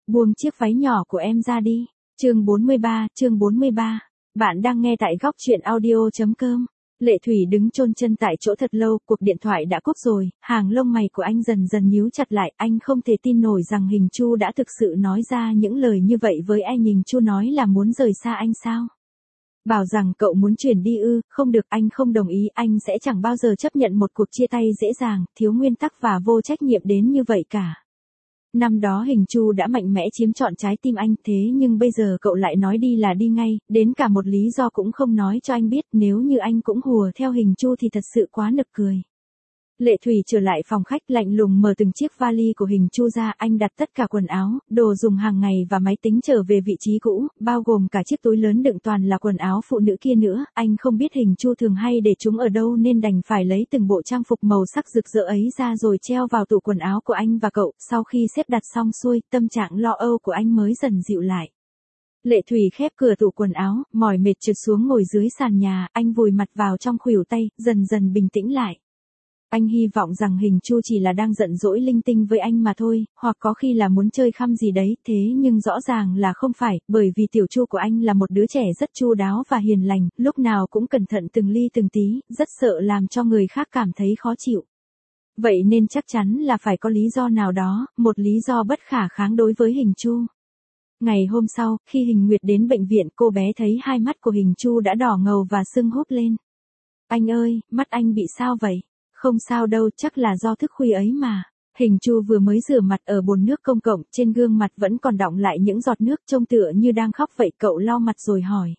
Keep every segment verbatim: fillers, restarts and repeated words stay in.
Buông chiếc váy nhỏ của em ra đi. Chương bốn mươi ba, chương bốn mươi ba. Bạn đang nghe tại góc truyện audio.com. Lệ Thủy đứng chôn chân tại chỗ thật lâu, cuộc điện thoại đã cúp rồi, hàng lông mày của anh dần dần nhíu chặt lại, anh không thể tin nổi rằng Hình Chu đã thực sự nói ra những lời như vậy với anh. Hình Chu nói là muốn rời xa anh sao? Bảo rằng cậu muốn chuyển đi ư? Không được, anh không đồng ý, anh sẽ chẳng bao giờ chấp nhận một cuộc chia tay dễ dàng, thiếu nguyên tắc và vô trách nhiệm đến như vậy cả. Năm đó Hình Chu đã mạnh mẽ chiếm trọn trái tim anh, thế nhưng bây giờ cậu lại nói đi là đi ngay, đến cả một lý do cũng không nói cho anh biết. Nếu như anh cũng hùa theo Hình Chu thì thật sự quá nực cười. Lệ Thủy trở lại phòng khách, lạnh lùng mở từng chiếc vali của Hình Chu ra, anh đặt tất cả quần áo, đồ dùng hàng ngày và máy tính trở về vị trí cũ, bao gồm cả chiếc túi lớn đựng toàn là quần áo phụ nữ kia nữa. Anh không biết Hình Chu thường hay để chúng ở đâu nên đành phải lấy từng bộ trang phục màu sắc rực rỡ ấy ra rồi treo vào tủ quần áo của anh và cậu. Sau khi xếp đặt xong xuôi, tâm trạng lo âu của anh mới dần dịu lại. Lệ Thủy khép cửa tủ quần áo, mỏi mệt trượt xuống ngồi dưới sàn nhà, anh vùi mặt vào trong khuỷu tay, dần dần bình tĩnh lại. Anh hy vọng rằng Hình Chu chỉ là đang giận dỗi linh tinh với anh mà thôi, hoặc có khi là muốn chơi khăm gì đấy, thế nhưng rõ ràng là không phải, bởi vì tiểu Chu của anh là một đứa trẻ rất chu đáo và hiền lành, lúc nào cũng cẩn thận từng ly từng tí, rất sợ làm cho người khác cảm thấy khó chịu. Vậy nên chắc chắn là phải có lý do nào đó, một lý do bất khả kháng đối với Hình Chu. Ngày hôm sau, khi Hình Nguyệt đến bệnh viện, cô bé thấy hai mắt của Hình Chu đã đỏ ngầu và sưng húp lên. Anh ơi, mắt anh bị sao vậy? Không sao đâu, chắc là do thức khuya ấy mà. Hình Chu vừa mới rửa mặt ở bồn nước công cộng, trên gương mặt vẫn còn đọng lại những giọt nước, trông tựa như đang khóc vậy. Cậu lau mặt rồi hỏi.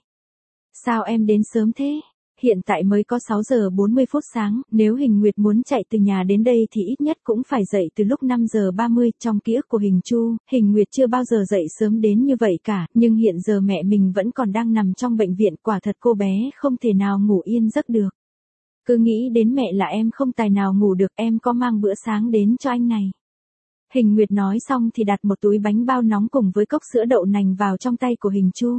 Sao em đến sớm thế? Hiện tại mới có sáu giờ bốn mươi phút sáng, nếu Hình Nguyệt muốn chạy từ nhà đến đây thì ít nhất cũng phải dậy từ lúc năm giờ ba mươi. Trong ký ức của Hình Chu, Hình Nguyệt chưa bao giờ dậy sớm đến như vậy cả, nhưng hiện giờ mẹ mình vẫn còn đang nằm trong bệnh viện, quả thật cô bé không thể nào ngủ yên giấc được. Cứ nghĩ đến mẹ là em không tài nào ngủ được, em có mang bữa sáng đến cho anh này. Hình Nguyệt nói xong thì đặt một túi bánh bao nóng cùng với cốc sữa đậu nành vào trong tay của Hình Chu.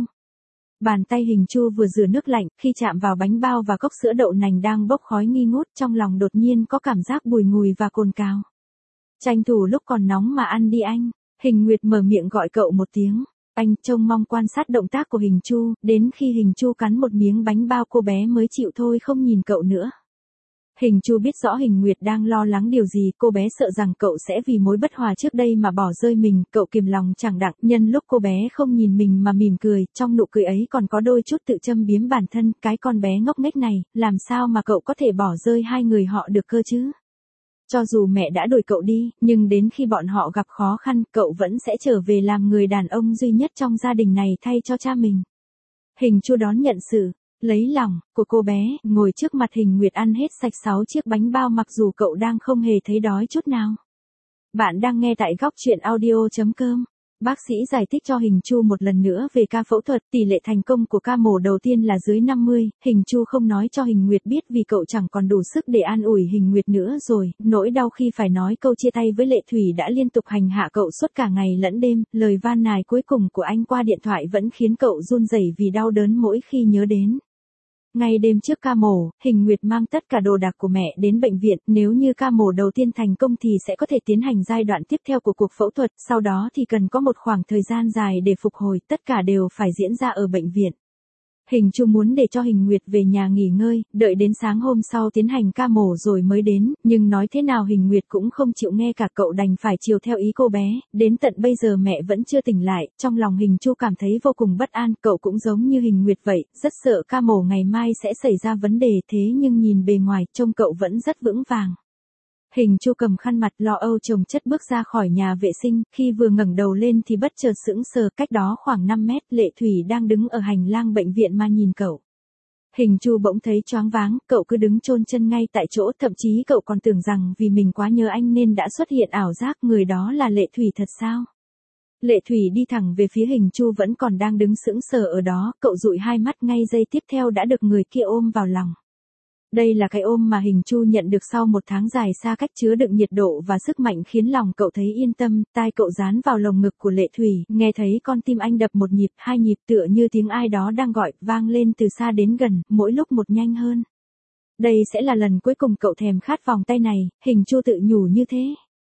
Bàn tay Hình Chu vừa rửa nước lạnh, khi chạm vào bánh bao và cốc sữa đậu nành đang bốc khói nghi ngút, trong lòng đột nhiên có cảm giác bùi ngùi và cồn cào. Tranh thủ lúc còn nóng mà ăn đi anh. Hình Nguyệt mở miệng gọi cậu một tiếng. Anh trông mong quan sát động tác của Hình Chu, đến khi Hình Chu cắn một miếng bánh bao cô bé mới chịu thôi không nhìn cậu nữa. Hình Chu biết rõ Hình Nguyệt đang lo lắng điều gì, cô bé sợ rằng cậu sẽ vì mối bất hòa trước đây mà bỏ rơi mình, cậu kiềm lòng chẳng đặng, nhân lúc cô bé không nhìn mình mà mỉm cười, trong nụ cười ấy còn có đôi chút tự châm biếm bản thân, cái con bé ngốc nghếch này, làm sao mà cậu có thể bỏ rơi hai người họ được cơ chứ? Cho dù mẹ đã đuổi cậu đi, nhưng đến khi bọn họ gặp khó khăn, cậu vẫn sẽ trở về làm người đàn ông duy nhất trong gia đình này thay cho cha mình. Hình Chu đón nhận sự lấy lòng của cô bé, ngồi trước mặt Hình Nguyệt ăn hết sạch sáu chiếc bánh bao mặc dù cậu đang không hề thấy đói chút nào. Bạn đang nghe tại góc truyện audio.com. Bác sĩ giải thích cho Hình Chu một lần nữa về ca phẫu thuật, tỷ lệ thành công của ca mổ đầu tiên là dưới năm mươi, Hình Chu không nói cho Hình Nguyệt biết vì cậu chẳng còn đủ sức để an ủi Hình Nguyệt nữa rồi, nỗi đau khi phải nói câu chia tay với Lệ Thủy đã liên tục hành hạ cậu suốt cả ngày lẫn đêm, lời van nài cuối cùng của anh qua điện thoại vẫn khiến cậu run rẩy vì đau đớn mỗi khi nhớ đến. Ngay đêm trước ca mổ, Hình Nguyệt mang tất cả đồ đạc của mẹ đến bệnh viện, nếu như ca mổ đầu tiên thành công thì sẽ có thể tiến hành giai đoạn tiếp theo của cuộc phẫu thuật, sau đó thì cần có một khoảng thời gian dài để phục hồi, tất cả đều phải diễn ra ở bệnh viện. Hình Chu muốn để cho Hình Nguyệt về nhà nghỉ ngơi, đợi đến sáng hôm sau tiến hành ca mổ rồi mới đến, nhưng nói thế nào Hình Nguyệt cũng không chịu nghe cả, cậu đành phải chiều theo ý cô bé, đến tận bây giờ mẹ vẫn chưa tỉnh lại, trong lòng Hình Chu cảm thấy vô cùng bất an, cậu cũng giống như Hình Nguyệt vậy, rất sợ ca mổ ngày mai sẽ xảy ra vấn đề, thế nhưng nhìn bề ngoài, trông cậu vẫn rất vững vàng. Hình Chu cầm khăn mặt lo âu chồng chất bước ra khỏi nhà vệ sinh, khi vừa ngẩng đầu lên thì bất chợt sững sờ, cách đó khoảng năm mét, Lệ Thủy đang đứng ở hành lang bệnh viện mà nhìn cậu. Hình Chu bỗng thấy choáng váng, cậu cứ đứng chôn chân ngay tại chỗ, thậm chí cậu còn tưởng rằng vì mình quá nhớ anh nên đã xuất hiện ảo giác, người đó là Lệ Thủy thật sao? Lệ Thủy đi thẳng về phía Hình Chu vẫn còn đang đứng sững sờ ở đó, cậu dụi hai mắt, ngay giây tiếp theo đã được người kia ôm vào lòng. Đây là cái ôm mà Hình Chu nhận được sau một tháng dài xa cách, chứa đựng nhiệt độ và sức mạnh khiến lòng cậu thấy yên tâm, tai cậu dán vào lồng ngực của Lệ Thủy, nghe thấy con tim anh đập một nhịp, hai nhịp, tựa như tiếng ai đó đang gọi, vang lên từ xa đến gần, mỗi lúc một nhanh hơn. Đây sẽ là lần cuối cùng cậu thèm khát vòng tay này, Hình Chu tự nhủ như thế.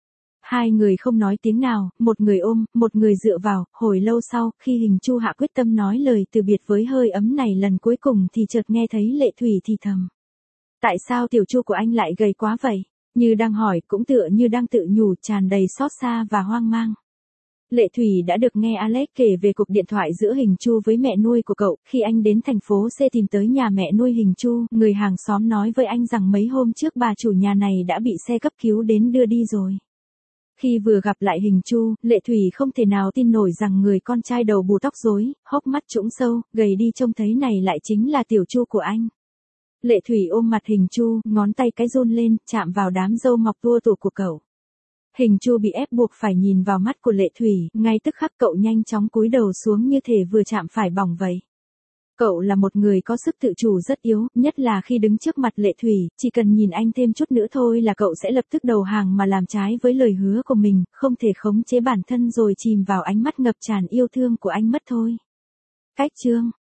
Hai người không nói tiếng nào, một người ôm, một người dựa vào, hồi lâu sau, khi Hình Chu hạ quyết tâm nói lời từ biệt với hơi ấm này lần cuối cùng thì chợt nghe thấy Lệ Thủy thì thầm. Tại sao tiểu Chu của anh lại gầy quá vậy? Như đang hỏi, cũng tựa như đang tự nhủ, tràn đầy xót xa và hoang mang. Lệ Thủy đã được nghe Alex kể về cuộc điện thoại giữa Hình Chu với mẹ nuôi của cậu, khi anh đến thành phố C tìm tới nhà mẹ nuôi Hình Chu, người hàng xóm nói với anh rằng mấy hôm trước bà chủ nhà này đã bị xe cấp cứu đến đưa đi rồi. Khi vừa gặp lại Hình Chu, Lệ Thủy không thể nào tin nổi rằng người con trai đầu bù tóc rối, hốc mắt trũng sâu, gầy đi trông thấy này lại chính là tiểu Chu của anh. Lệ Thủy ôm mặt Hình Chu, ngón tay cái run lên, chạm vào đám râu mọc tua tủa của cậu. Hình Chu bị ép buộc phải nhìn vào mắt của Lệ Thủy, ngay tức khắc cậu nhanh chóng cúi đầu xuống như thể vừa chạm phải bỏng vậy. Cậu là một người có sức tự chủ rất yếu, nhất là khi đứng trước mặt Lệ Thủy, chỉ cần nhìn anh thêm chút nữa thôi là cậu sẽ lập tức đầu hàng mà làm trái với lời hứa của mình, không thể khống chế bản thân rồi chìm vào ánh mắt ngập tràn yêu thương của anh mất thôi. Cách chương